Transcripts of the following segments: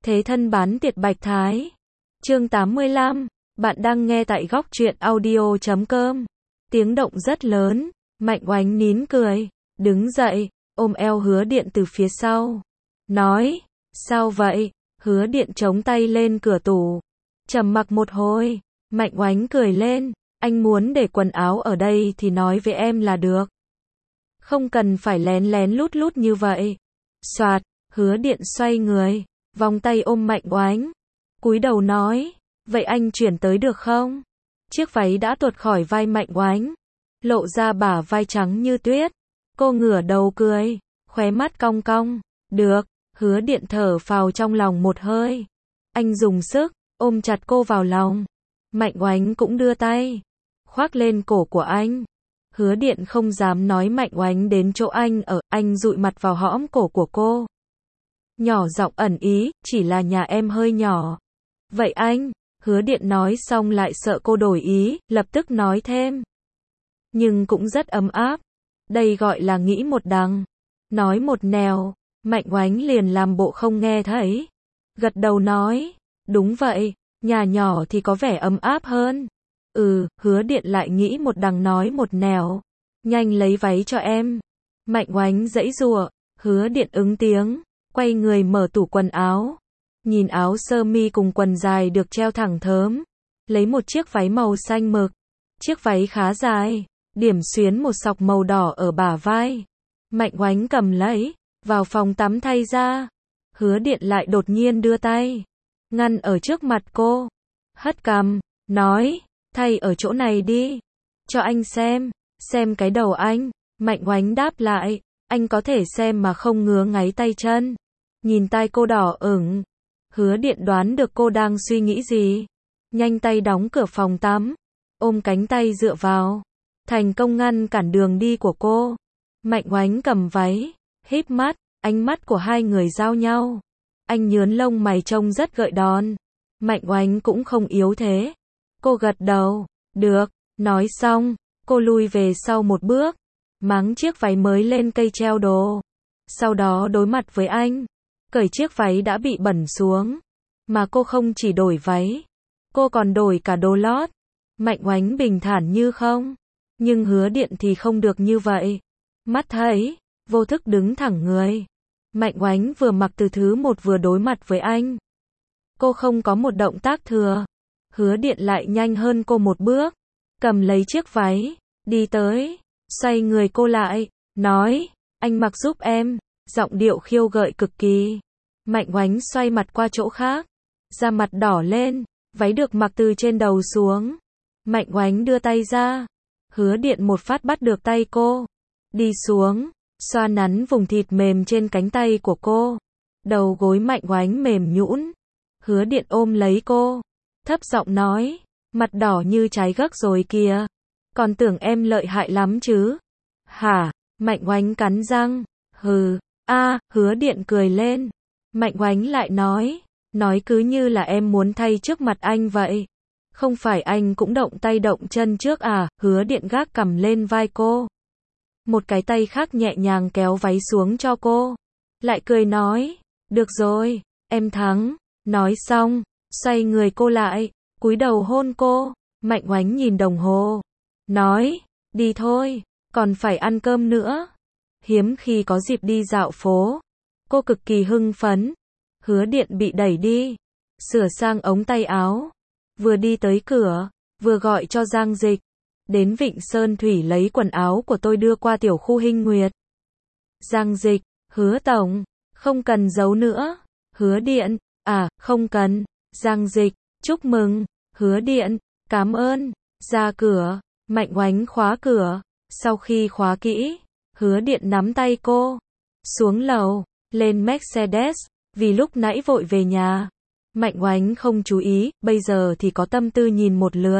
Thế thân bán tiệt Bạch Thái. Chương 85. Bạn đang nghe tại góc truyện audio.com. Tiếng động rất lớn, Mạnh Oánh nín cười, đứng dậy, ôm eo Hứa Điện từ phía sau. Nói, sao vậy? Hứa Điện chống tay lên cửa tủ. Trầm mặc một hồi, Mạnh Oánh cười lên, anh muốn để quần áo ở đây thì nói với em là được. Không cần phải lén lén lút lút như vậy. Soạt, Hứa Điện xoay người, vòng tay ôm Mạnh Oánh, cúi đầu nói, vậy anh chuyển tới được không? Chiếc váy đã tuột khỏi vai Mạnh Oánh, lộ ra bả vai trắng như tuyết. Cô ngửa đầu cười, khóe mắt cong cong. Được. Hứa Điện thở phào trong lòng một hơi. Anh dùng sức ôm chặt cô vào lòng. Mạnh Oánh cũng đưa tay khoác lên cổ của anh. Hứa Điện không dám nói Mạnh Oánh đến chỗ anh ở, anh dụi mặt vào hõm cổ của cô. Nhỏ giọng ẩn ý, chỉ là nhà em hơi nhỏ. Vậy anh? Hứa Điện nói xong lại sợ cô đổi ý, lập tức nói thêm. Nhưng cũng rất ấm áp. Đây gọi là nghĩ một đằng, nói một nẻo. Mạnh Oánh liền làm bộ không nghe thấy. Gật đầu nói, đúng vậy, nhà nhỏ thì có vẻ ấm áp hơn. Hứa Điện lại nghĩ một đằng nói một nẻo. Nhanh lấy váy cho em. Mạnh Oánh giãy giụa, Hứa Điện ứng tiếng, quay người mở tủ quần áo. Nhìn áo sơ mi cùng quần dài được treo thẳng thớm. Lấy một chiếc váy màu xanh mực. Chiếc váy khá dài, điểm xuyến một sọc màu đỏ ở bả vai. Mạnh Oánh cầm lấy, vào phòng tắm thay ra. Hứa Điện lại đột nhiên đưa tay, ngăn ở trước mặt cô. Hất cằm, nói, thay ở chỗ này đi. Cho anh xem cái đầu anh. Mạnh Oánh đáp lại, anh có thể xem mà không ngứa ngáy tay chân. Nhìn tai cô đỏ ửng. Hứa Điện đoán được cô đang suy nghĩ gì. Nhanh tay đóng cửa phòng tắm, ôm cánh tay dựa vào, thành công ngăn cản đường đi của cô. Mạnh Oánh cầm váy, híp mắt, ánh mắt của hai người giao nhau. Anh nhướng lông mày trông rất gợi đòn. Mạnh Oánh cũng không yếu thế. Cô gật đầu, được. Nói xong, cô lui về sau một bước, máng chiếc váy mới lên cây treo đồ. Sau đó đối mặt với anh, cởi chiếc váy đã bị bẩn xuống. Mà cô không chỉ đổi váy, cô còn đổi cả đồ lót. Mạnh Oánh bình thản như không. Nhưng Hứa Điện thì không được như vậy. Mắt thấy, vô thức đứng thẳng người. Mạnh Oánh vừa mặc từ thứ một vừa đối mặt với anh. Cô không có một động tác thừa. Hứa Điện lại nhanh hơn cô một bước, cầm lấy chiếc váy, đi tới, xoay người cô lại, nói, anh mặc giúp em, giọng điệu khiêu gợi cực kỳ. Mạnh Oánh xoay mặt qua chỗ khác, da mặt đỏ lên, váy được mặc từ trên đầu xuống. Mạnh Oánh đưa tay ra, Hứa Điện một phát bắt được tay cô, đi xuống, xoa nắn vùng thịt mềm trên cánh tay của cô. Đầu gối Mạnh Oánh mềm nhũn. Hứa Điện ôm lấy cô, thấp giọng nói, mặt đỏ như trái gấc rồi kìa. Còn tưởng em lợi hại lắm chứ. Hả? Mạnh Oánh cắn răng. Hừ. Hứa Điện cười lên. Mạnh Oánh lại nói cứ như là em muốn thay trước mặt anh vậy. Không phải anh cũng động tay động chân trước à? Hứa Điện gác cằm lên vai cô. Một cái tay khác nhẹ nhàng kéo váy xuống cho cô. Lại cười nói, được rồi, em thắng. Nói xong, xoay người cô lại, cúi đầu hôn cô. Mạnh Oánh nhìn đồng hồ, nói, đi thôi, còn phải ăn cơm nữa. Hiếm khi có dịp đi dạo phố, cô cực kỳ hưng phấn. Hứa Điện bị đẩy đi, sửa sang ống tay áo, vừa đi tới cửa, vừa gọi cho Giang Dịch, đến Vịnh Sơn Thủy lấy quần áo của tôi đưa qua tiểu khu Hinh Nguyệt. Giang Dịch, Hứa tổng, không cần giấu nữa. Hứa Điện, không cần. Giang Dịch, chúc mừng. Hứa Điện, cảm ơn. Ra cửa, Mạnh Oánh khóa cửa. Sau khi khóa kỹ, Hứa Điện nắm tay cô, xuống lầu, lên Mercedes, vì lúc nãy vội về nhà. Mạnh Oánh không chú ý, bây giờ thì có tâm tư nhìn một lượt.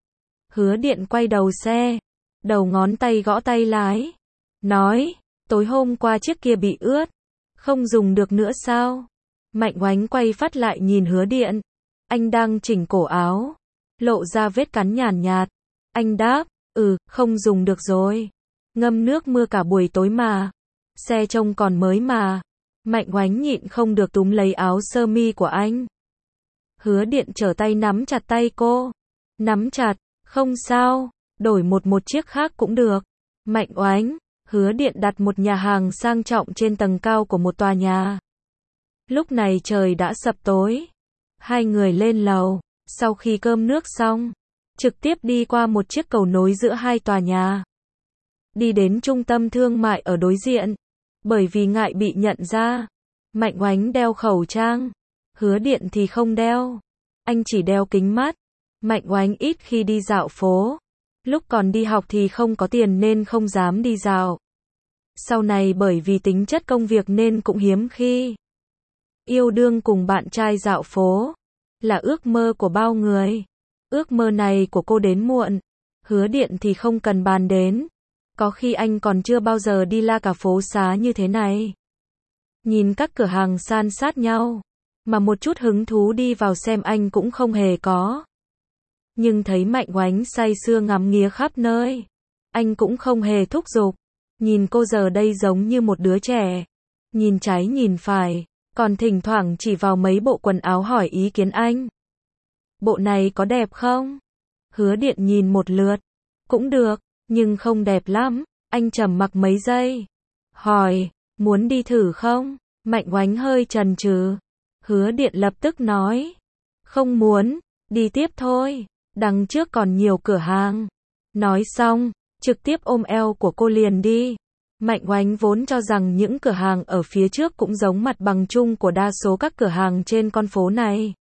Hứa Điện quay đầu xe, đầu ngón tay gõ tay lái, nói, tối hôm qua chiếc kia bị ướt, không dùng được nữa sao? Mạnh Oánh quay phát lại nhìn Hứa Điện, anh đang chỉnh cổ áo, lộ ra vết cắn nhàn nhạt. Anh đáp, không dùng được rồi. Ngâm nước mưa cả buổi tối mà. Xe trông còn mới mà. Mạnh Oánh nhịn không được túm lấy áo sơ mi của anh. Hứa Điện trở tay nắm chặt tay cô. Nắm chặt, không sao, đổi một chiếc khác cũng được. Mạnh Oánh, Hứa Điện đặt một nhà hàng sang trọng trên tầng cao của một tòa nhà. Lúc này trời đã sập tối. Hai người lên lầu, sau khi cơm nước xong, trực tiếp đi qua một chiếc cầu nối giữa hai tòa nhà. Đi đến trung tâm thương mại ở đối diện. Bởi vì ngại bị nhận ra, Mạnh Oánh đeo khẩu trang, Hứa Điện thì không đeo. Anh chỉ đeo kính mắt. Mạnh Oánh ít khi đi dạo phố. Lúc còn đi học thì không có tiền nên không dám đi dạo. Sau này bởi vì tính chất công việc nên cũng hiếm khi. Yêu đương cùng bạn trai dạo phố là ước mơ của bao người. Ước mơ này của cô đến muộn. Hứa Điện thì không cần bàn đến. Có khi anh còn chưa bao giờ đi la cả phố xá như thế này. Nhìn các cửa hàng san sát nhau, mà một chút hứng thú đi vào xem anh cũng không hề có. Nhưng thấy Mạnh Oánh say sưa ngắm nghía khắp nơi, anh cũng không hề thúc giục. Nhìn cô giờ đây giống như một đứa trẻ. Nhìn trái nhìn phải, còn thỉnh thoảng chỉ vào mấy bộ quần áo hỏi ý kiến anh. Bộ này có đẹp không? Hứa Điện nhìn một lượt. Cũng được, nhưng không đẹp lắm. Anh trầm mặc mấy giây. Hỏi, muốn đi thử không? Mạnh Oánh hơi chần chừ. Hứa Điện lập tức nói. Không muốn, đi tiếp thôi. Đằng trước còn nhiều cửa hàng. Nói xong, trực tiếp ôm eo của cô liền đi. Mạnh Oánh vốn cho rằng những cửa hàng ở phía trước cũng giống mặt bằng chung của đa số các cửa hàng trên con phố này.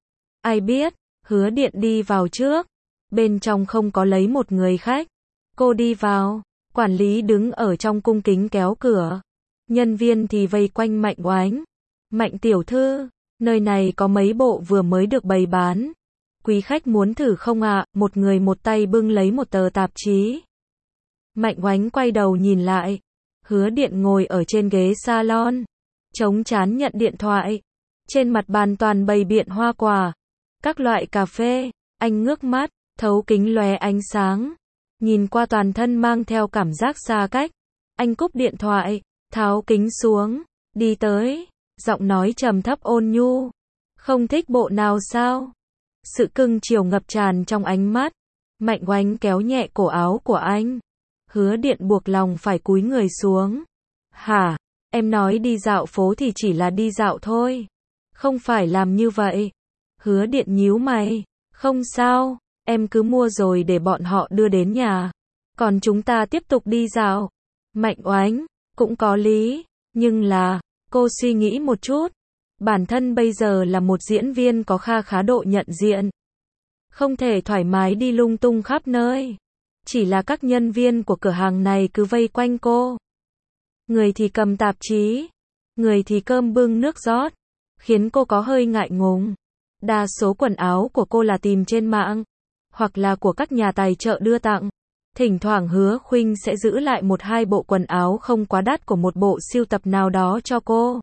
Ai biết, Hứa Điện đi vào trước. Bên trong không có lấy một người khách. Cô đi vào, quản lý đứng ở trong cung kính kéo cửa. Nhân viên thì vây quanh Mạnh Oánh. Mạnh tiểu thư, nơi này có mấy bộ vừa mới được bày bán. Quý khách muốn thử không ạ? Một người một tay bưng lấy một tờ tạp chí. Mạnh Oánh quay đầu nhìn lại. Hứa Điện ngồi ở trên ghế salon, chống trán nhận điện thoại. Trên mặt bàn toàn bày biện hoa quả, các loại cà phê. Anh ngước mắt, thấu kính lóe ánh sáng. Nhìn qua toàn thân mang theo cảm giác xa cách. Anh cúp điện thoại, tháo kính xuống, đi tới, giọng nói trầm thấp ôn nhu. Không thích bộ nào sao? Sự cưng chiều ngập tràn trong ánh mắt. Mạnh Oánh kéo nhẹ cổ áo của anh. Hứa Điện buộc lòng phải cúi người xuống. Hả? Em nói đi dạo phố thì chỉ là đi dạo thôi. Không phải làm như vậy. Hứa Điện nhíu mày. Không sao, em cứ mua rồi để bọn họ đưa đến nhà. Còn chúng ta tiếp tục đi dạo. Mạnh Oánh, cũng có lý. Nhưng là, cô suy nghĩ một chút. Bản thân bây giờ là một diễn viên có kha khá độ nhận diện. Không thể thoải mái đi lung tung khắp nơi. Chỉ là các nhân viên của cửa hàng này cứ vây quanh cô. Người thì cầm tạp chí, người thì cơm bưng nước rót, khiến cô có hơi ngại ngùng. Đa số quần áo của cô là tìm trên mạng, hoặc là của các nhà tài trợ đưa tặng. Thỉnh thoảng Hứa Khuynh sẽ giữ lại một hai bộ quần áo không quá đắt của một bộ sưu tập nào đó cho cô.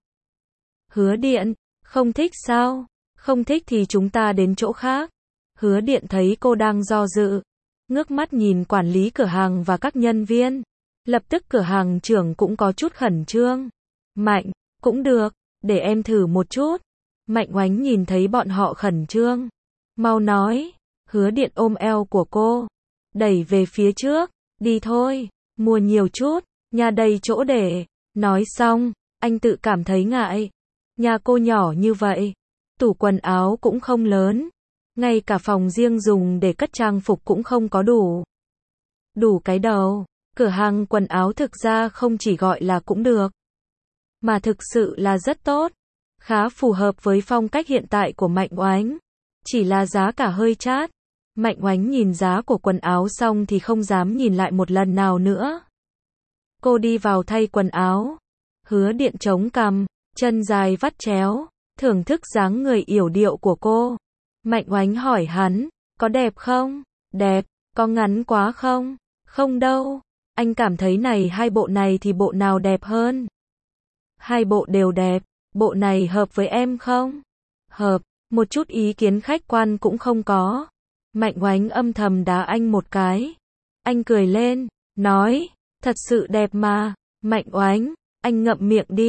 Hứa Điện, không thích sao? Không thích thì chúng ta đến chỗ khác. Hứa Điện thấy cô đang do dự, ngước mắt nhìn quản lý cửa hàng và các nhân viên. Lập tức cửa hàng trưởng cũng có chút khẩn trương. Mạnh, cũng được, để em thử một chút. Mạnh Oánh nhìn thấy bọn họ khẩn trương. Mau nói. Hứa Điện ôm eo của cô, đẩy về phía trước. Đi thôi, mua nhiều chút, nhà đầy chỗ để. Nói xong, anh tự cảm thấy ngại. Nhà cô nhỏ như vậy, tủ quần áo cũng không lớn. Ngay cả phòng riêng dùng để cất trang phục cũng không có đủ. Đủ cái đầu. Cửa hàng quần áo thực ra không chỉ gọi là cũng được, mà thực sự là rất tốt. Khá phù hợp với phong cách hiện tại của Mạnh Oánh. Chỉ là giá cả hơi chát. Mạnh Oánh nhìn giá của quần áo xong thì không dám nhìn lại một lần nào nữa. Cô đi vào thay quần áo. Hứa Điện chống cằm, chân dài vắt chéo, thưởng thức dáng người yểu điệu của cô. Mạnh Oánh hỏi hắn, có đẹp không? Đẹp, có ngắn quá không? Không đâu. Anh cảm thấy này hai bộ này thì bộ nào đẹp hơn? Hai bộ đều đẹp. Bộ này hợp với em không? Hợp, một chút ý kiến khách quan cũng không có. Mạnh Oánh âm thầm đá anh một cái. Anh cười lên, nói, thật sự đẹp mà. Mạnh Oánh, anh ngậm miệng đi.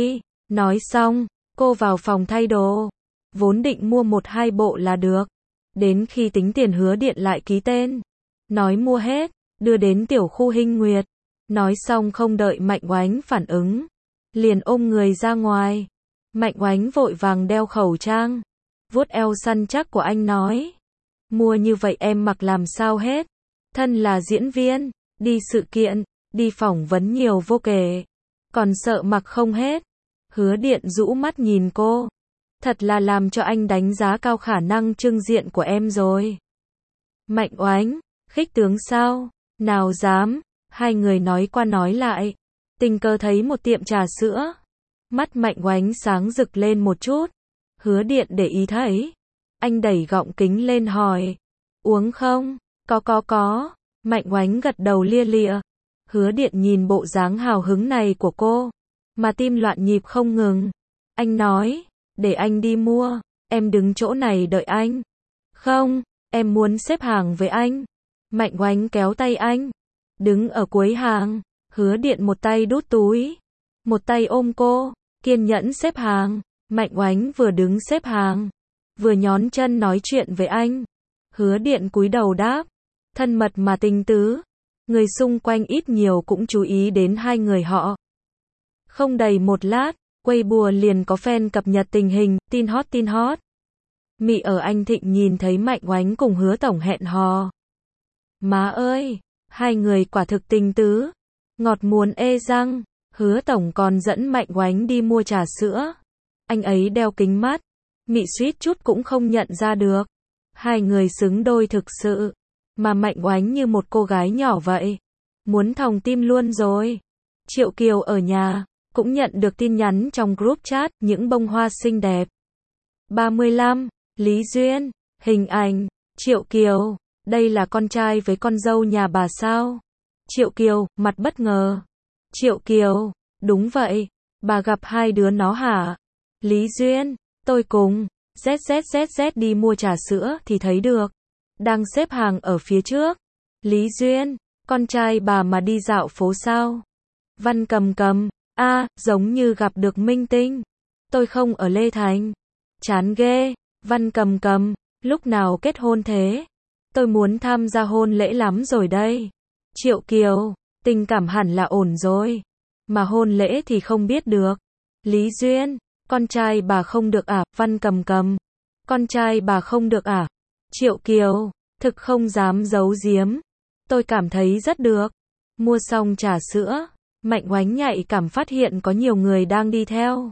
Nói xong, cô vào phòng thay đồ. Vốn định mua 1-2 bộ là được. Đến khi tính tiền Hứa Điện lại ký tên. Nói mua hết, đưa đến tiểu khu Hinh Nguyệt. Nói xong không đợi Mạnh Oánh phản ứng. Liền ôm người ra ngoài. Mạnh Oánh vội vàng đeo khẩu trang. Vuốt eo săn chắc của anh nói. Mua như vậy em mặc làm sao hết. Thân là diễn viên, đi sự kiện, đi phỏng vấn nhiều vô kể. Còn sợ mặc không hết. Hứa Điện rũ mắt nhìn cô. Thật là làm cho anh đánh giá cao khả năng trưng diện của em rồi. Mạnh Oánh, khích tướng sao? Nào dám. Hai người nói qua nói lại. Tình cờ thấy một tiệm trà sữa. Mắt Mạnh Oánh sáng rực lên một chút. Hứa Điện để ý thấy. Anh đẩy gọng kính lên hỏi. Uống không? Có. Mạnh Oánh gật đầu lia lịa. Hứa Điện nhìn bộ dáng hào hứng này của cô. Mà tim loạn nhịp không ngừng. Anh nói. Để anh đi mua. Em đứng chỗ này đợi anh. Không, em muốn xếp hàng với anh. Mạnh Oánh kéo tay anh. Đứng ở cuối hàng. Hứa Điện một tay đút túi. Một tay ôm cô. Kiên nhẫn xếp hàng. Mạnh Oánh vừa đứng xếp hàng. Vừa nhón chân nói chuyện với anh. Hứa Điện cúi đầu đáp. Thân mật mà tình tứ. Người xung quanh ít nhiều cũng chú ý đến hai người họ. Không đầy một lát, Weibo liền có fan cập nhật tình hình, tin hot. Mị ở Anh Thịnh nhìn thấy Mạnh Oánh cùng Hứa Tổng hẹn hò. Má ơi, hai người quả thực tình tứ. Ngọt muốn ê răng. Hứa Tổng còn dẫn Mạnh Oánh đi mua trà sữa. Anh ấy đeo kính mắt. Mị suýt chút cũng không nhận ra được. Hai người xứng đôi thực sự. Mà Mạnh Oánh như một cô gái nhỏ vậy. Muốn thòng tim luôn rồi. Triệu Kiều ở nhà, cũng nhận được tin nhắn trong group chat, những bông hoa xinh đẹp. 35. Lý Duyên. Hình ảnh. Triệu Kiều. Đây là con trai với con dâu nhà bà sao? Triệu Kiều, mặt bất ngờ. Triệu Kiều. Đúng vậy. Bà gặp hai đứa nó hả? Lý Duyên. Tôi cùng ZZZZ đi mua trà sữa thì thấy được. Đang xếp hàng ở phía trước. Lý Duyên. Con trai bà mà đi dạo phố sao? Văn Cầm. Giống như gặp được minh tinh. Tôi không ở Lê Thành. Chán ghê. Văn Cầm, lúc nào kết hôn thế? Tôi muốn tham gia hôn lễ lắm rồi đây. Triệu Kiều, tình cảm hẳn là ổn rồi. Mà hôn lễ thì không biết được. Lý Duyên, con trai bà không được à? Văn Cầm, con trai bà không được à? Triệu Kiều, thực không dám giấu giếm. Tôi cảm thấy rất được. Mua xong trà sữa, Mạnh Oánh nhạy cảm phát hiện có nhiều người đang đi theo.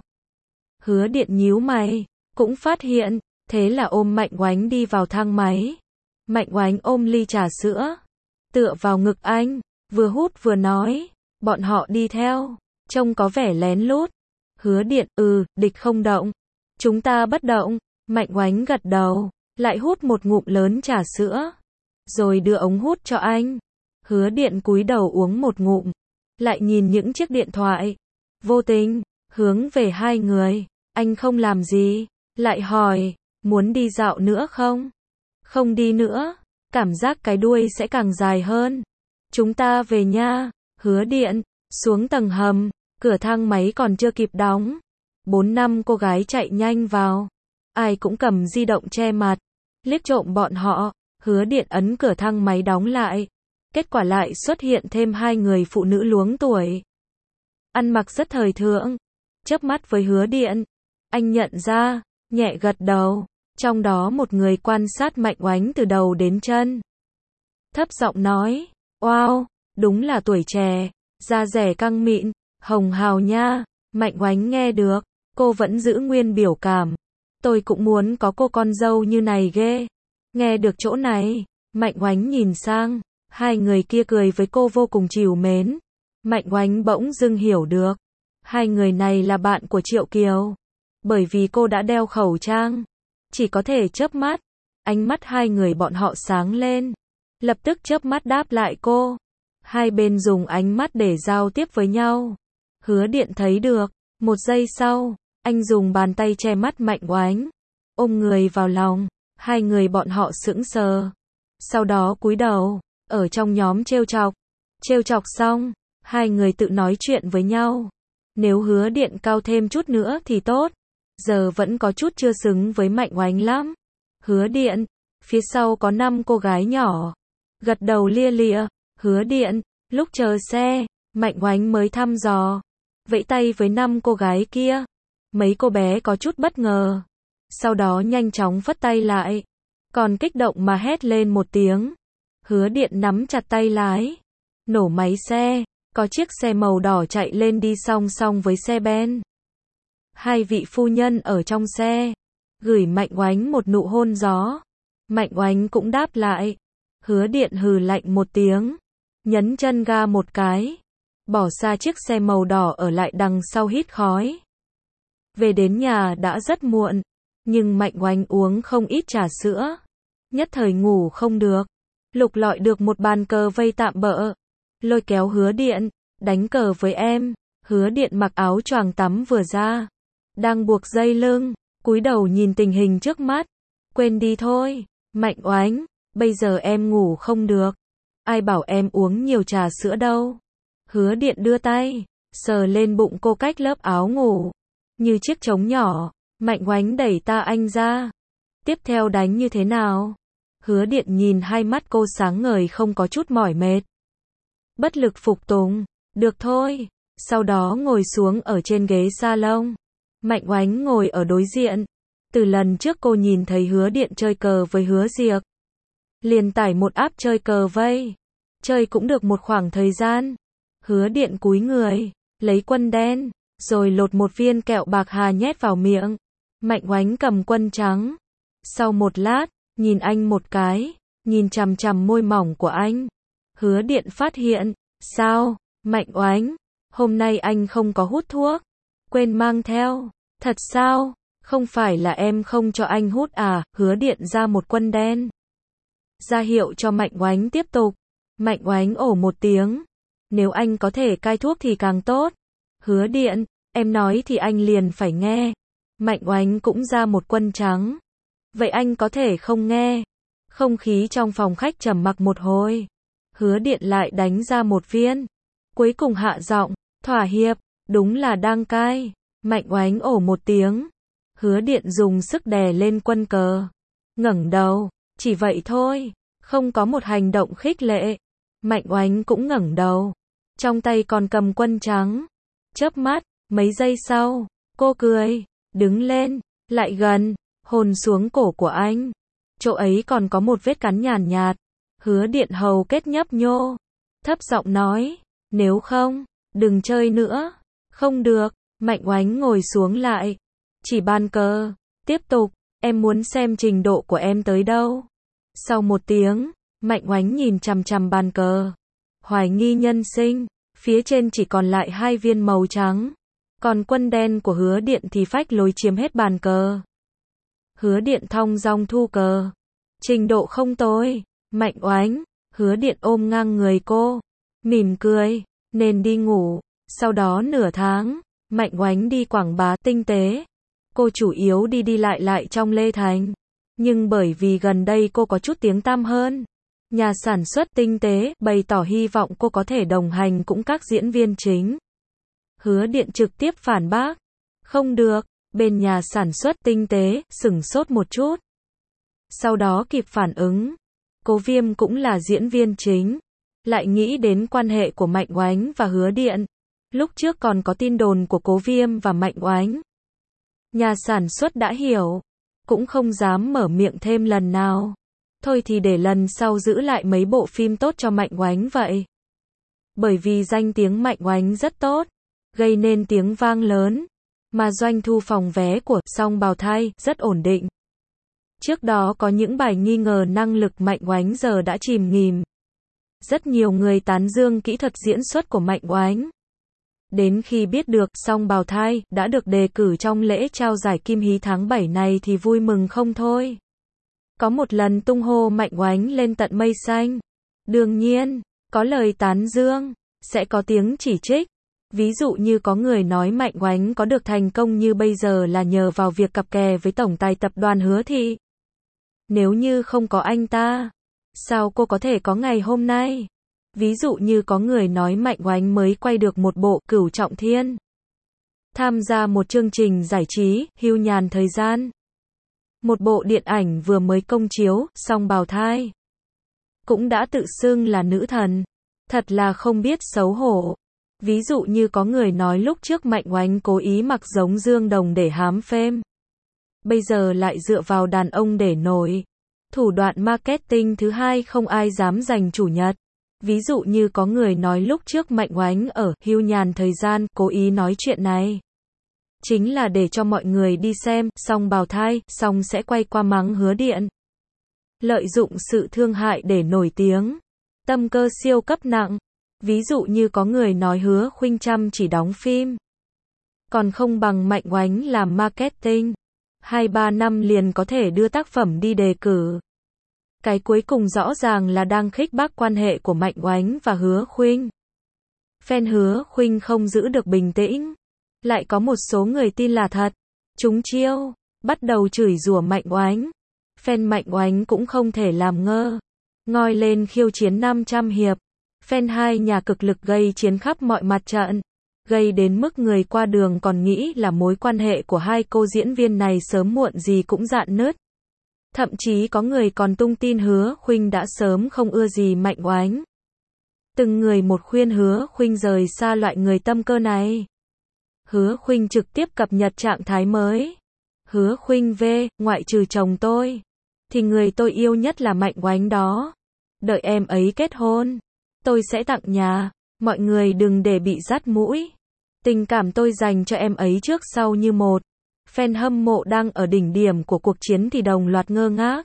Hứa Điện nhíu mày, cũng phát hiện, thế là ôm Mạnh Oánh đi vào thang máy. Mạnh Oánh ôm ly trà sữa, tựa vào ngực anh, vừa hút vừa nói, bọn họ đi theo, trông có vẻ lén lút. Hứa Điện, địch không động, chúng ta bất động. Mạnh Oánh gật đầu, lại hút một ngụm lớn trà sữa, rồi đưa ống hút cho anh. Hứa Điện cúi đầu uống một ngụm, lại nhìn những chiếc điện thoại, vô tình hướng về hai người. Anh không làm gì, lại hỏi, muốn đi dạo nữa không? Không đi nữa, cảm giác cái đuôi sẽ càng dài hơn. Chúng ta về nha. Hứa Điện xuống tầng hầm, cửa thang máy còn chưa kịp đóng. 4-5 cô gái chạy nhanh vào, ai cũng cầm di động che mặt, liếc trộm bọn họ. Hứa Điện ấn cửa thang máy đóng lại. Kết quả lại xuất hiện thêm hai người phụ nữ luống tuổi. Ăn mặc rất thời thượng. Chớp mắt với Hứa Điện. Anh nhận ra, nhẹ gật đầu. Trong đó một người quan sát Mạnh Oánh từ đầu đến chân. Thấp giọng nói, wow, đúng là tuổi trẻ, da rẻ căng mịn, hồng hào nha. Mạnh Oánh nghe được, cô vẫn giữ nguyên biểu cảm. Tôi cũng muốn có cô con dâu như này ghê. Nghe được chỗ này, Mạnh Oánh nhìn sang, hai người kia cười với cô vô cùng trìu mến. Mạnh Oánh bỗng dưng hiểu được, hai người này là bạn của Triệu Kiều. Bởi vì cô đã đeo khẩu trang, chỉ có thể chớp mắt. Ánh mắt hai người bọn họ sáng lên, lập tức chớp mắt đáp lại cô. Hai bên dùng ánh mắt để giao tiếp với nhau. Hứa Điện thấy được. Một giây sau, anh dùng bàn tay che mắt Mạnh Oánh, ôm người vào lòng. Hai người bọn họ sững sờ, sau đó cúi đầu. Ở trong nhóm trêu chọc xong, hai người tự nói chuyện với nhau. Nếu Hứa Điện cao thêm chút nữa thì tốt. Giờ vẫn có chút chưa xứng với Mạnh Oánh lắm. Hứa Điện, phía sau có 5 cô gái nhỏ. Gật đầu lia lịa. Hứa Điện, lúc chờ xe, Mạnh Oánh mới thăm dò. Vẫy tay với 5 cô gái kia. Mấy cô bé có chút bất ngờ. Sau đó nhanh chóng phất tay lại. Còn kích động mà hét lên một tiếng. Hứa Điện nắm chặt tay lái. Nổ máy xe. Có chiếc xe màu đỏ chạy lên đi song song với xe ben. Hai vị phu nhân ở trong xe. Gửi Mạnh Oánh một nụ hôn gió. Mạnh Oánh cũng đáp lại. Hứa Điện hừ lạnh một tiếng. Nhấn chân ga một cái. Bỏ xa chiếc xe màu đỏ ở lại đằng sau hít khói. Về đến nhà đã rất muộn. Nhưng Mạnh Oánh uống không ít trà sữa. Nhất thời ngủ không được. Lục lọi được một bàn cờ vây tạm bợ. Lôi kéo Hứa Điện. Đánh cờ với em. Hứa Điện mặc áo choàng tắm vừa ra. Đang buộc dây lưng. Cúi đầu nhìn tình hình trước mắt. Quên đi thôi. Mạnh Oánh. Bây giờ em ngủ không được. Ai bảo em uống nhiều trà sữa đâu. Hứa Điện đưa tay. Sờ lên bụng cô cách lớp áo ngủ. Như chiếc trống nhỏ. Mạnh Oánh đẩy anh ra. Tiếp theo đánh như thế nào? Hứa Điện nhìn hai mắt cô sáng ngời không có chút mỏi mệt. Bất lực phục tùng. Được thôi. Sau đó ngồi xuống ở trên ghế salon. Mạnh Oánh ngồi ở đối diện. Từ lần trước cô nhìn thấy Hứa Điện chơi cờ với Hứa Diệc. Liền tải một app chơi cờ vây. Chơi cũng được một khoảng thời gian. Hứa Điện cúi người. Lấy quân đen. Rồi lột một viên kẹo bạc hà nhét vào miệng. Mạnh Oánh cầm quân trắng. Sau một lát, nhìn anh một cái. Nhìn chằm chằm môi mỏng của anh. Hứa Điện phát hiện. Sao, Mạnh Oánh? Hôm nay anh không có hút thuốc. Quên mang theo. Thật sao? Không phải là em không cho anh hút à? Hứa Điện ra một quân đen. Ra hiệu cho Mạnh Oánh tiếp tục. Mạnh Oánh ổ một tiếng. Nếu anh có thể cai thuốc thì càng tốt. Hứa Điện, em nói thì anh liền phải nghe. Mạnh Oánh cũng ra một quân trắng. Vậy anh có thể không nghe. Không khí trong phòng khách trầm mặc một hồi. Hứa Điện lại đánh ra một viên. Cuối cùng hạ giọng, thỏa hiệp, đúng là đang cai. Mạnh Oánh ổ một tiếng. Hứa Điện dùng sức đè lên quân cờ. Ngẩng đầu, chỉ vậy thôi, không có một hành động khích lệ. Mạnh Oánh cũng ngẩng đầu. Trong tay còn cầm quân trắng. Chớp mắt, mấy giây sau, cô cười, đứng lên, lại gần, hôn xuống cổ của anh. Chỗ ấy còn có một vết cắn nhàn nhạt. Hứa Điện hầu kết nhấp nhô. Thấp giọng nói, nếu không, đừng chơi nữa. Không được, Mạnh Oánh ngồi xuống lại. Chỉ bàn cờ, tiếp tục, em muốn xem trình độ của em tới đâu. Sau một tiếng, Mạnh Oánh nhìn chằm chằm bàn cờ. Hoài nghi nhân sinh, phía trên chỉ còn lại 2 viên màu trắng. Còn quân đen của Hứa Điện thì phách lối chiếm hết bàn cờ. Hứa Điện thong dong thu cờ. Trình độ không tồi. Mạnh Oánh. Hứa Điện ôm ngang người cô. Mỉm cười. Nên đi ngủ. Sau đó nửa tháng, Mạnh Oánh đi quảng bá tinh tế. Cô chủ yếu đi lại trong Lê Thành. Nhưng bởi vì gần đây cô có chút tiếng tăm hơn. Nhà sản xuất tinh tế bày tỏ hy vọng cô có thể đồng hành cũng các diễn viên chính. Hứa Điện trực tiếp phản bác. Không được. Bên nhà sản xuất tinh tế sửng sốt một chút. Sau đó kịp phản ứng. Cố Viêm cũng là diễn viên chính. Lại nghĩ đến quan hệ của Mạnh Oánh và Hứa Điện. Lúc trước còn có tin đồn của Cố Viêm và Mạnh Oánh. Nhà sản xuất đã hiểu. Cũng không dám mở miệng thêm lần nào. Thôi thì để lần sau giữ lại mấy bộ phim tốt cho Mạnh Oánh vậy. Bởi vì danh tiếng Mạnh Oánh rất tốt. Gây nên tiếng vang lớn. Mà doanh thu phòng vé của Song Bào Thai rất ổn định. Trước đó có những bài nghi ngờ năng lực Mạnh Oánh giờ đã chìm nghỉm. Rất nhiều người tán dương kỹ thuật diễn xuất của Mạnh Oánh. Đến khi biết được Song Bào Thai đã được đề cử trong lễ trao giải Kim Hí tháng 7 này thì vui mừng không thôi. Có một lần tung hô Mạnh Oánh lên tận mây xanh. Đương nhiên, có lời tán dương, sẽ có tiếng chỉ trích. Ví dụ như có người nói Mạnh Oánh có được thành công như bây giờ là nhờ vào việc cặp kè với tổng tài tập đoàn Hứa Thị. Nếu như không có anh ta, sao cô có thể có ngày hôm nay? Ví dụ như có người nói Mạnh Oánh mới quay được một bộ Cửu Trọng Thiên. tham gia một chương trình giải trí, hưu nhàn thời gian. Một bộ điện ảnh vừa mới công chiếu, xong bào thai. Cũng đã tự xưng là nữ thần. Thật là không biết xấu hổ. Ví dụ như có người nói lúc trước Mạnh Oánh cố ý mặc giống Dương Đồng để hám phêm. Bây giờ lại dựa vào đàn ông để nổi. Thủ đoạn marketing thứ hai không ai dám giành chủ nhật. Ví dụ như có người nói lúc trước Mạnh Oánh ở hưu nhàn thời gian cố ý nói chuyện này. Chính là để cho mọi người đi xem, xong bào thai, xong sẽ quay qua mắng Hứa Điện. Lợi dụng sự thương hại để nổi tiếng. Tâm cơ siêu cấp nặng. Ví dụ như có người nói Hứa Khuynh chăm chỉ đóng phim. Còn không bằng Mạnh Oánh làm marketing. 2-3 năm liền có thể đưa tác phẩm đi đề cử. Cái cuối cùng rõ ràng là đang khích bác quan hệ của Mạnh Oánh và Hứa Khuynh. Fan Hứa Khuynh không giữ được bình tĩnh. Lại có một số người tin là thật. Chúng chiêu, bắt đầu chửi rủa Mạnh Oánh. Fan Mạnh Oánh cũng không thể làm ngơ. Ngoi lên khiêu chiến 500 hiệp. Fan hai nhà cực lực gây chiến khắp mọi mặt trận. Gây đến mức người qua đường còn nghĩ là mối quan hệ của hai cô diễn viên này sớm muộn gì cũng rạn nứt. Thậm chí có người còn tung tin Hứa Khuynh đã sớm không ưa gì Mạnh Oánh. Từng người một khuyên Hứa Khuynh rời xa loại người tâm cơ này. Hứa Khuynh trực tiếp cập nhật trạng thái mới. Hứa Khuynh về, ngoại trừ chồng tôi, thì người tôi yêu nhất là Mạnh Oánh đó. Đợi em ấy kết hôn, tôi sẽ tặng nhà. Mọi người đừng để bị dắt mũi. Tình cảm tôi dành cho em ấy trước sau như một. Fan hâm mộ đang ở đỉnh điểm của cuộc chiến thì đồng loạt ngơ ngác.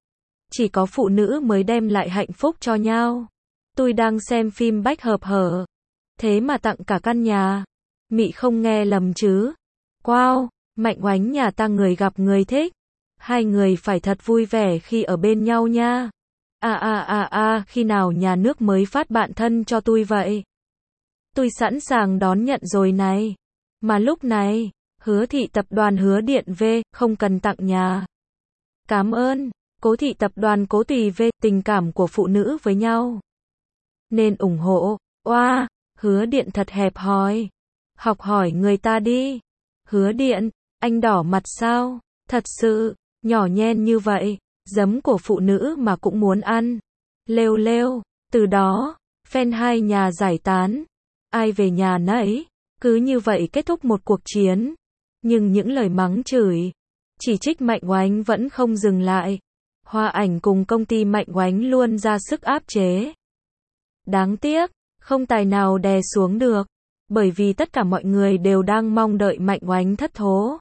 Chỉ có phụ nữ mới đem lại hạnh phúc cho nhau. Tôi đang xem phim bách hợp hở. Thế mà tặng cả căn nhà. Mị không nghe lầm chứ. Wow, Mạnh Oánh nhà ta người gặp người thích. Hai người phải thật vui vẻ khi ở bên nhau nha. Khi nào nhà nước mới phát bạn thân cho tôi vậy? Tôi sẵn sàng đón nhận rồi này. Mà lúc này, Hứa thị tập đoàn Hứa Điện về, không cần tặng nhà. Cảm ơn. Cố thị tập đoàn Cố tùy về, tình cảm của phụ nữ với nhau. Nên ủng hộ. Oa, Hứa Điện thật hẹp hòi. Học hỏi người ta đi. Hứa Điện, anh đỏ mặt sao? Thật sự, nhỏ nhen như vậy, giấm của phụ nữ mà cũng muốn ăn. Lêu lêu, từ đó, fan hai nhà giải tán. Ai về nhà nấy, cứ như vậy kết thúc một cuộc chiến. Nhưng những lời mắng chửi, chỉ trích Mạnh Oánh vẫn không dừng lại. Hoa Ảnh cùng công ty Mạnh Oánh luôn ra sức áp chế. Đáng tiếc, không tài nào đè xuống được. Bởi vì tất cả mọi người đều đang mong đợi Mạnh Oánh thất thố.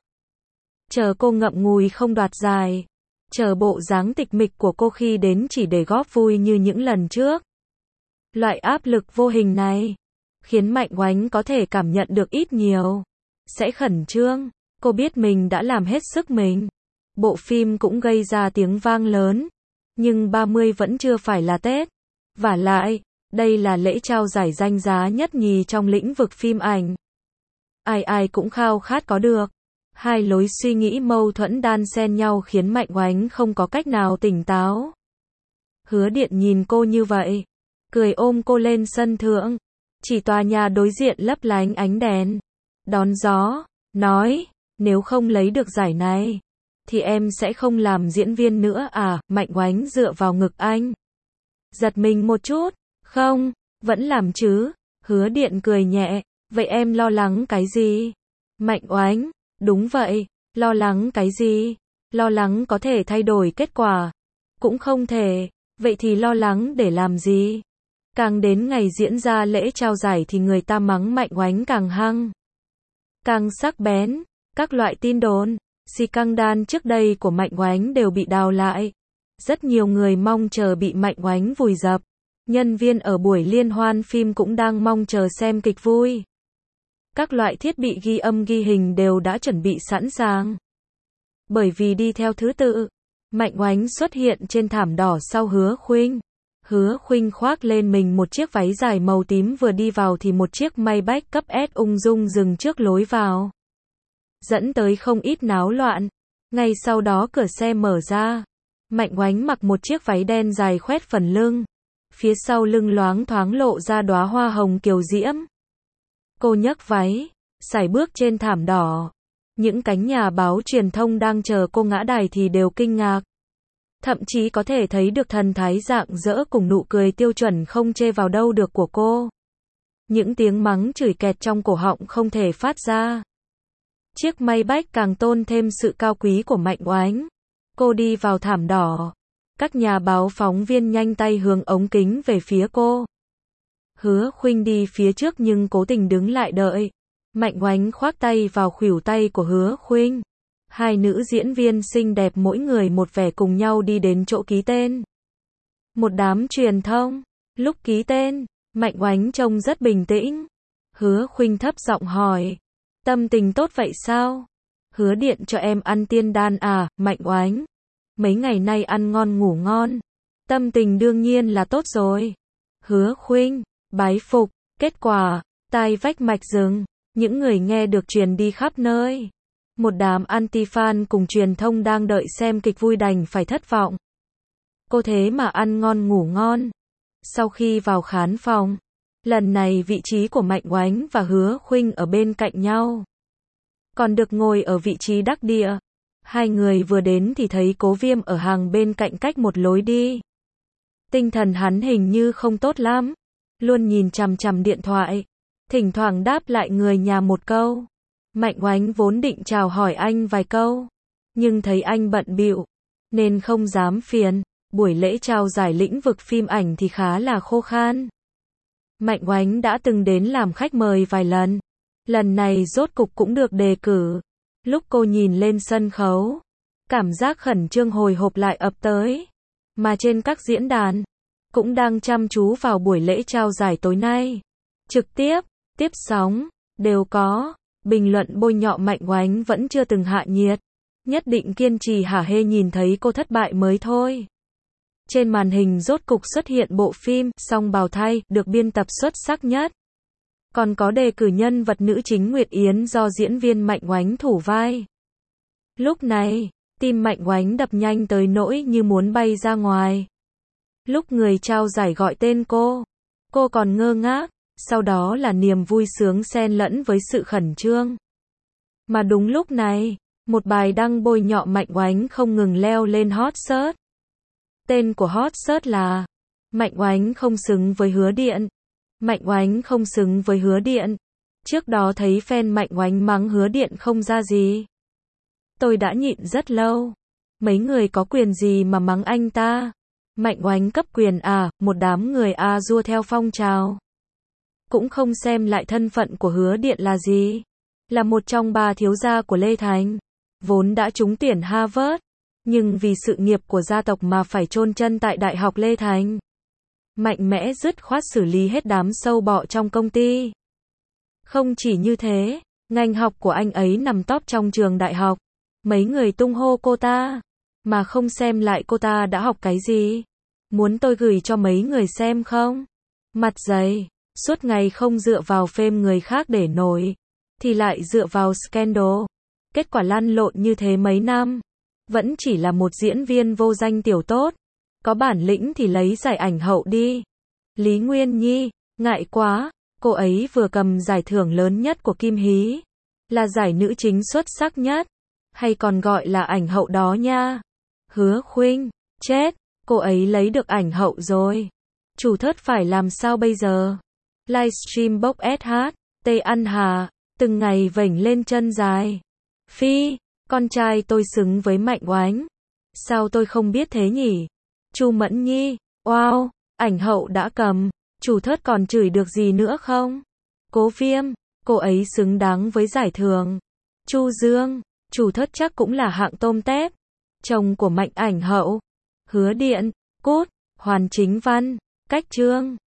Chờ cô ngậm ngùi không đoạt giải. Chờ bộ dáng tịch mịch của cô khi đến chỉ để góp vui như những lần trước. Loại áp lực vô hình này khiến Mạnh Oánh có thể cảm nhận được ít nhiều. Sẽ khẩn trương. Cô biết mình đã làm hết sức mình. Bộ phim cũng gây ra tiếng vang lớn. Nhưng 30 vẫn chưa phải là Tết. Vả lại, đây là lễ trao giải danh giá nhất nhì trong lĩnh vực phim ảnh. Ai ai cũng khao khát có được. Hai lối suy nghĩ mâu thuẫn đan xen nhau khiến Mạnh Oánh không có cách nào tỉnh táo. Hứa Điện nhìn cô như vậy, cười ôm cô lên sân thượng. Chỉ tòa nhà đối diện lấp lánh ánh đèn. Đón gió, nói, nếu không lấy được giải này, thì em sẽ không làm diễn viên nữa à? Mạnh Oánh dựa vào ngực anh. Giật mình một chút, không, vẫn làm chứ. Hứa Điện cười nhẹ, vậy em lo lắng cái gì? Mạnh Oánh, đúng vậy, lo lắng cái gì? Lo lắng có thể thay đổi kết quả. Cũng không thể, vậy thì lo lắng để làm gì? Càng đến ngày diễn ra lễ trao giải thì người ta mắng Mạnh Oánh càng hăng, càng sắc bén. Các loại tin đồn, scandal trước đây của Mạnh Oánh đều bị đào lại. Rất nhiều người mong chờ bị Mạnh Oánh vùi dập. Nhân viên ở buổi liên hoan phim cũng đang mong chờ xem kịch vui. Các loại thiết bị ghi âm ghi hình đều đã chuẩn bị sẵn sàng. Bởi vì đi theo thứ tự, Mạnh Oánh xuất hiện trên thảm đỏ sau Hứa Khuynh. Hứa Khuynh khoác lên mình một chiếc váy dài màu tím, vừa đi vào thì một chiếc Maybach cấp S ung dung dừng trước lối vào, dẫn tới không ít náo loạn. Ngay sau đó cửa xe mở ra. Mạnh Oánh mặc một chiếc váy đen dài khoét phần lưng. Phía sau lưng loáng thoáng lộ ra đóa hoa hồng kiều diễm. Cô nhấc váy, sải bước trên thảm đỏ. Những cánh nhà báo truyền thông đang chờ cô ngã đài thì đều kinh ngạc. Thậm chí có thể thấy được thần thái rạng rỡ cùng nụ cười tiêu chuẩn không chê vào đâu được của cô. Những tiếng mắng chửi kẹt trong cổ họng không thể phát ra. Chiếc Maybach càng tôn thêm sự cao quý của Mạnh Oánh. Cô đi vào thảm đỏ. Các nhà báo phóng viên nhanh tay hướng ống kính về phía cô. Hứa Khuynh đi phía trước nhưng cố tình đứng lại đợi. Mạnh Oánh khoác tay vào khuỷu tay của Hứa Khuynh. Hai nữ diễn viên xinh đẹp mỗi người một vẻ cùng nhau đi đến chỗ ký tên. Một đám truyền thông. Lúc ký tên, Mạnh Oánh trông rất bình tĩnh. Hứa Khuynh thấp giọng hỏi. Tâm tình tốt vậy sao? Hứa Điện cho em ăn tiên đan à, Mạnh Oánh. Mấy ngày nay ăn ngon ngủ ngon. Tâm tình đương nhiên là tốt rồi. Hứa Khuynh, bái phục. Kết quả, tai vách mạch rừng. Những người nghe được truyền đi khắp nơi. Một đám anti-fan cùng truyền thông đang đợi xem kịch vui đành phải thất vọng. Cô thế mà ăn ngon ngủ ngon. Sau khi vào khán phòng, lần này vị trí của Mạnh Oánh và Hứa Khuynh ở bên cạnh nhau. Còn được ngồi ở vị trí đắc địa. Hai người vừa đến thì thấy Cố Viêm ở hàng bên cạnh cách một lối đi. Tinh thần hắn hình như không tốt lắm. Luôn nhìn chằm chằm điện thoại. Thỉnh thoảng đáp lại người nhà một câu. Mạnh Oánh vốn định chào hỏi anh vài câu. Nhưng thấy anh bận bịu nên không dám phiền. Buổi lễ trao giải lĩnh vực phim ảnh thì khá là khô khan. Mạnh Oánh đã từng đến làm khách mời vài lần. Lần này rốt cục cũng được đề cử. Lúc cô nhìn lên sân khấu, cảm giác khẩn trương hồi hộp lại ập tới. Mà trên các diễn đàn, cũng đang chăm chú vào buổi lễ trao giải tối nay. Trực tiếp, tiếp sóng, đều có. Bình luận bôi nhọ Mạnh Oánh vẫn chưa từng hạ nhiệt. Nhất định kiên trì hả hê nhìn thấy cô thất bại mới thôi. Trên màn hình rốt cục xuất hiện bộ phim Song Bào Thai được biên tập xuất sắc nhất. Còn có đề cử nhân vật nữ chính Nguyệt Yến do diễn viên Mạnh Oánh thủ vai. Lúc này, tim Mạnh Oánh đập nhanh tới nỗi như muốn bay ra ngoài. Lúc người trao giải gọi tên cô còn ngơ ngác, sau đó là niềm vui sướng xen lẫn với sự khẩn trương. Mà đúng lúc này, một bài đăng bôi nhọ Mạnh Oánh không ngừng leo lên hot search. Tên của hot search là Mạnh Oánh không xứng với Hứa Điện. Mạnh Oánh không xứng với Hứa Điện. Trước đó thấy fan Mạnh Oánh mắng Hứa Điện không ra gì. Tôi đã nhịn rất lâu. Mấy người có quyền gì mà mắng anh ta? Mạnh Oánh cấp quyền à, một đám người dua theo phong trào. Cũng không xem lại thân phận của Hứa Điện là gì. Là một trong 3 thiếu gia của Lê Thành. Vốn đã trúng tuyển Harvard. Nhưng vì sự nghiệp của gia tộc mà phải chôn chân tại Đại học Lê Thành. Mạnh mẽ dứt khoát xử lý hết đám sâu bọ trong công ty. Không chỉ như thế, ngành học của anh ấy nằm top trong trường đại học. Mấy người tung hô cô ta, mà không xem lại cô ta đã học cái gì. Muốn tôi gửi cho mấy người xem không? Mặt dày, suốt ngày không dựa vào phêm người khác để nổi, thì lại dựa vào scandal. Kết quả lăn lộn như thế mấy năm, vẫn chỉ là một diễn viên vô danh tiểu tốt. Có bản lĩnh thì lấy giải ảnh hậu đi. Lý Nguyên Nhi, ngại quá, cô ấy vừa cầm giải thưởng lớn nhất của Kim Hí. Là giải nữ chính xuất sắc nhất. Hay còn gọi là ảnh hậu đó nha. Hứa Khuynh, chết, cô ấy lấy được ảnh hậu rồi. Chủ thớt phải làm sao bây giờ? Livestream bốc SH, tê ăn hà, từng ngày vểnh lên chân dài. Phi, con trai tôi xứng với Mạnh Oánh. Sao tôi không biết thế nhỉ? Chu Mẫn Nhi, wow, ảnh hậu đã cầm, chủ thớt còn chửi được gì nữa không? Cố Viêm, cô ấy xứng đáng với giải thưởng. Chu Dương, chủ thớt chắc cũng là hạng tôm tép. Chồng của Mạnh ảnh hậu. Hứa Điện, cút, Hoàn Chính Văn, Cách Trương.